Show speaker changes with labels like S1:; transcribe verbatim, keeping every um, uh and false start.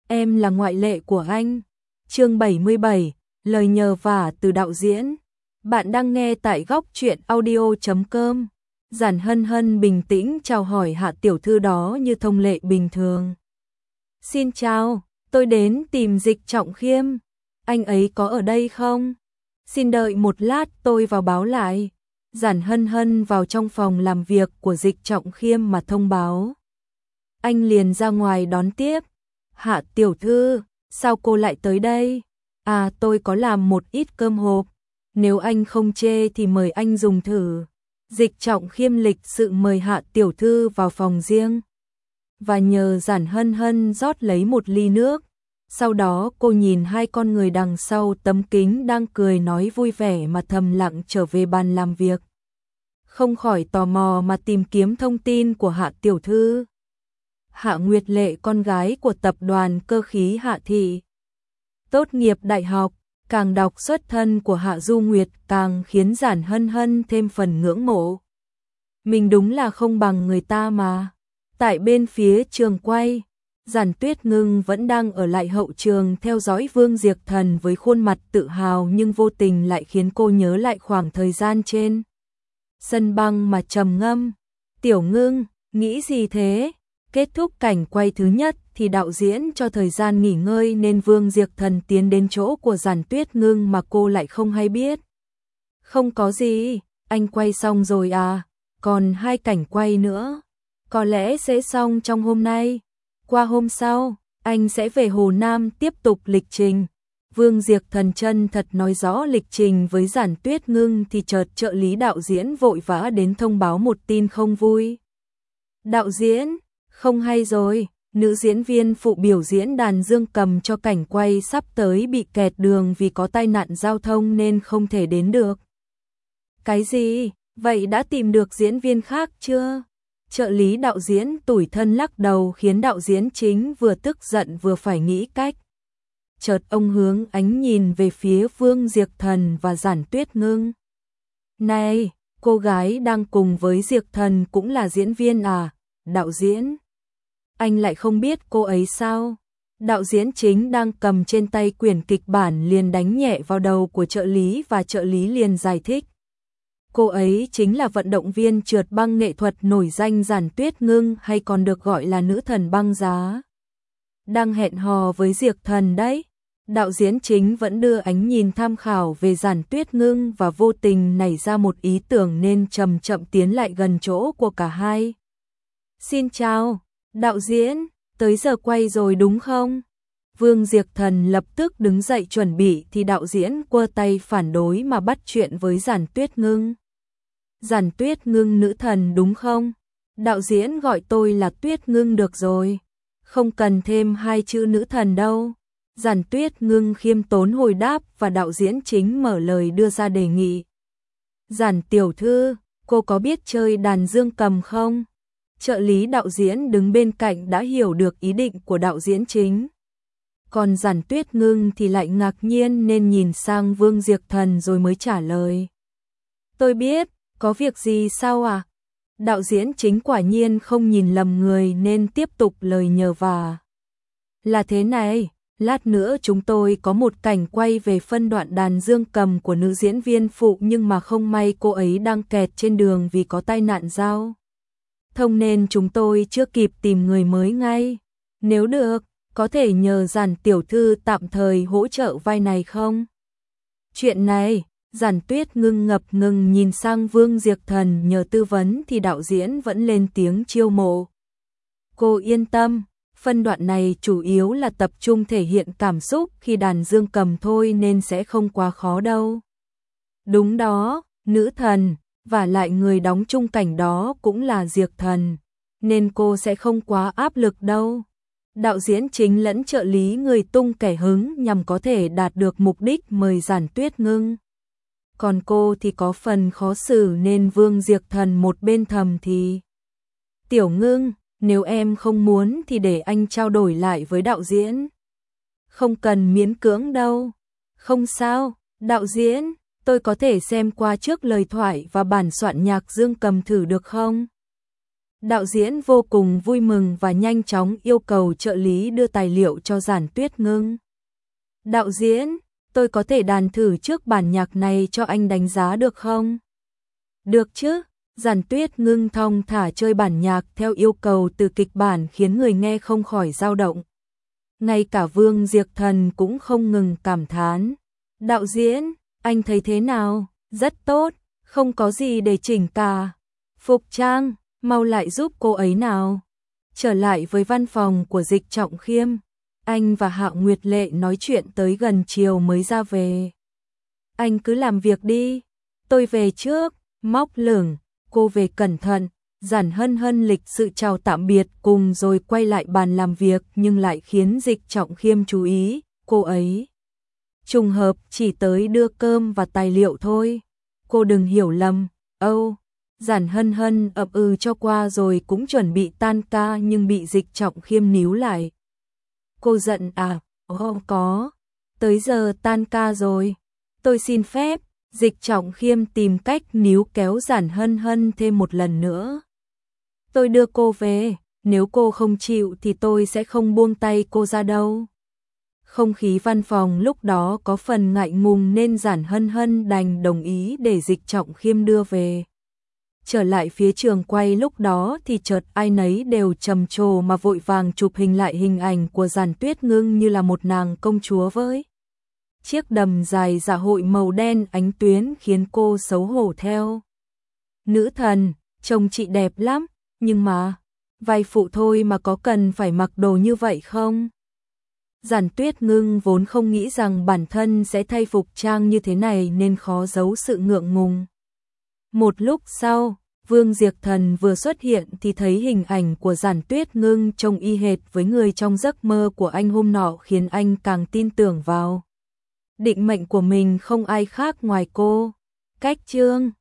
S1: em là ngoại lệ của anh. Chương bảy mươi bảy, lời nhờ vả từ đạo diễn. Bạn đang nghe tại góc truyện audio chấm com. Giản Hân Hân bình tĩnh chào hỏi Hạ tiểu thư đó như thông lệ bình thường. Xin chào, tôi đến tìm Dịch Trọng Khiêm. Anh ấy có ở đây không? Xin đợi một lát tôi vào báo lại. Giản Hân Hân vào trong phòng làm việc của Dịch Trọng Khiêm mà thông báo. Anh liền ra ngoài đón tiếp. Hạ tiểu thư, sao cô lại tới đây? À, tôi có làm một ít cơm hộp. Nếu anh không chê thì mời anh dùng thử. Dịch Trọng Khiêm lịch sự mời Hạ tiểu thư vào phòng riêng và nhờ Giản Hân Hân rót lấy một ly nước. Sau đó cô nhìn hai con người đằng sau tấm kính đang cười nói vui vẻ mà thầm lặng trở về bàn làm việc. Không khỏi tò mò mà tìm kiếm thông tin của Hạ tiểu thư. Hạ Nguyệt Lệ, con gái của tập đoàn cơ khí Hạ Thị, tốt nghiệp đại học, càng đọc xuất thân của Hạ Du Nguyệt càng khiến Giản Hân Hân thêm phần ngưỡng mộ. Mình đúng là không bằng người ta mà. Tại bên phía trường quay, Giản Tuyết Ngưng vẫn đang ở lại hậu trường theo dõi Vương Diệp Thần với khuôn mặt tự hào, nhưng vô tình lại khiến cô nhớ lại khoảng thời gian trên sân băng mà trầm ngâm. Tiểu Ngưng, nghĩ gì thế? Kết thúc cảnh quay thứ nhất thì đạo diễn cho thời gian nghỉ ngơi nên Vương Diệp Thần tiến đến chỗ của Giản Tuyết Ngưng mà cô lại không hay biết. Không có gì, anh quay xong rồi à? Còn hai cảnh quay nữa. Có lẽ sẽ xong trong hôm nay. Qua hôm sau, anh sẽ về Hồ Nam tiếp tục lịch trình. Vương Diệp Thần chân thật nói rõ lịch trình với Giản Tuyết Ngưng thì chợt trợ lý đạo diễn vội vã đến thông báo một tin không vui. Đạo diễn, không hay rồi, nữ diễn viên phụ biểu diễn đàn dương cầm cho cảnh quay sắp tới bị kẹt đường vì có tai nạn giao thông nên không thể đến được. Cái gì? Vậy đã tìm được diễn viên khác chưa? Trợ lý đạo diễn tủi thân lắc đầu khiến đạo diễn chính vừa tức giận vừa phải nghĩ cách. Chợt ông hướng ánh nhìn về phía Vương Diệp Thần và Giản Tuyết Ngưng. Này, cô gái đang cùng với Diệp Thần cũng là diễn viên à? Đạo diễn, anh lại không biết cô ấy sao? Đạo diễn chính đang cầm trên tay quyển kịch bản liền đánh nhẹ vào đầu của trợ lý và trợ lý liền giải thích. Cô ấy chính là vận động viên trượt băng nghệ thuật nổi danh Giản Tuyết Ngưng, hay còn được gọi là nữ thần băng giá. Đang hẹn hò với Diệp Thần đấy. Đạo diễn chính vẫn đưa ánh nhìn tham khảo về Giản Tuyết Ngưng và vô tình nảy ra một ý tưởng nên chậm chậm tiến lại gần chỗ của cả hai. Xin chào, đạo diễn, tới giờ quay rồi đúng không? Vương Diệp Thần lập tức đứng dậy chuẩn bị thì đạo diễn quơ tay phản đối mà bắt chuyện với Giản Tuyết Ngưng. Giản Tuyết Ngưng nữ thần đúng không? Đạo diễn gọi tôi là Tuyết Ngưng được rồi. Không cần thêm hai chữ nữ thần đâu. Giản Tuyết Ngưng khiêm tốn hồi đáp và đạo diễn chính mở lời đưa ra đề nghị. Giản tiểu thư, cô có biết chơi đàn dương cầm không? Trợ lý đạo diễn đứng bên cạnh đã hiểu được ý định của đạo diễn chính. Còn Giản Tuyết Ngưng thì lại ngạc nhiên nên nhìn sang Vương Diệp Thần rồi mới trả lời. Tôi biết, có việc gì sao à? Đạo diễn chính quả nhiên không nhìn lầm người nên tiếp tục lời nhờ vả. Là thế này, lát nữa chúng tôi có một cảnh quay về phân đoạn đàn dương cầm của nữ diễn viên phụ, nhưng mà không may cô ấy đang kẹt trên đường vì có tai nạn giao thông nên chúng tôi chưa kịp tìm người mới ngay. Nếu được, có thể nhờ Giản tiểu thư tạm thời hỗ trợ vai này không? Chuyện này, Giản Tuyết Ngưng ngập ngừng nhìn sang Vương Diệp Thần nhờ tư vấn thì đạo diễn vẫn lên tiếng chiêu mộ. Cô yên tâm, phân đoạn này chủ yếu là tập trung thể hiện cảm xúc khi đàn dương cầm thôi nên sẽ không quá khó đâu. Đúng đó, nữ thần, và lại người đóng chung cảnh đó cũng là Diệp Thần, nên cô sẽ không quá áp lực đâu. Đạo diễn chính lẫn trợ lý người tung kẻ hứng nhằm có thể đạt được mục đích mời Giản Tuyết Ngưng. Còn cô thì có phần khó xử nên Vương Diệp Thần một bên thầm thì. Tiểu Ngưng, nếu em không muốn thì để anh trao đổi lại với đạo diễn. Không cần miễn cưỡng đâu. Không sao, đạo diễn, tôi có thể xem qua trước lời thoại và bản soạn nhạc dương cầm thử được không? Đạo diễn vô cùng vui mừng và nhanh chóng yêu cầu trợ lý đưa tài liệu cho Giản Tuyết Ngưng. Đạo diễn, tôi có thể đàn thử trước bản nhạc này cho anh đánh giá được không? Được chứ, Giản Tuyết Ngưng thong thả chơi bản nhạc theo yêu cầu từ kịch bản khiến người nghe không khỏi dao động. Ngay cả Vương Diệp Thần cũng không ngừng cảm thán. Đạo diễn, anh thấy thế nào? Rất tốt, không có gì để chỉnh cả. Phục Trang, mau lại giúp cô ấy nào. Trở lại với văn phòng của Dịch Trọng Khiêm, anh và Hạo Nguyệt Lệ nói chuyện tới gần chiều mới ra về. Anh cứ làm việc đi, tôi về trước. Móc lửng, cô về cẩn thận. Giản Hân Hân lịch sự chào tạm biệt cùng rồi quay lại bàn làm việc nhưng lại khiến Dịch Trọng Khiêm chú ý, cô ấy trùng hợp chỉ tới đưa cơm và tài liệu thôi. Cô đừng hiểu lầm. Âu, Giản Hân Hân ậm ừ cho qua rồi cũng chuẩn bị tan ca nhưng bị Dịch Trọng Khiêm níu lại. Cô giận à? Không có, tới giờ tan ca rồi. Tôi xin phép. Dịch Trọng Khiêm tìm cách níu kéo Giản Hân Hân thêm một lần nữa. Tôi đưa cô về, nếu cô không chịu thì tôi sẽ không buông tay cô ra đâu. Không khí văn phòng lúc đó có phần ngại ngùng nên Giản Hân Hân đành đồng ý để Dịch Trọng Khiêm đưa về. Trở lại phía trường quay lúc đó thì chợt ai nấy đều trầm trồ mà vội vàng chụp hình lại hình ảnh của Giản Tuyết Ngưng như là một nàng công chúa với chiếc đầm dài dạ hội màu đen ánh tuyến khiến cô xấu hổ theo. Nữ thần, trông chị đẹp lắm, nhưng mà, vai phụ thôi mà có cần phải mặc đồ như vậy không? Giản Tuyết Ngưng vốn không nghĩ rằng bản thân sẽ thay phục trang như thế này nên khó giấu sự ngượng ngùng. Một lúc sau, Vương Diệp Thần vừa xuất hiện thì thấy hình ảnh của Giản Tuyết Ngưng trông y hệt với người trong giấc mơ của anh hôm nọ khiến anh càng tin tưởng vào định mệnh của mình không ai khác ngoài cô. Cách chương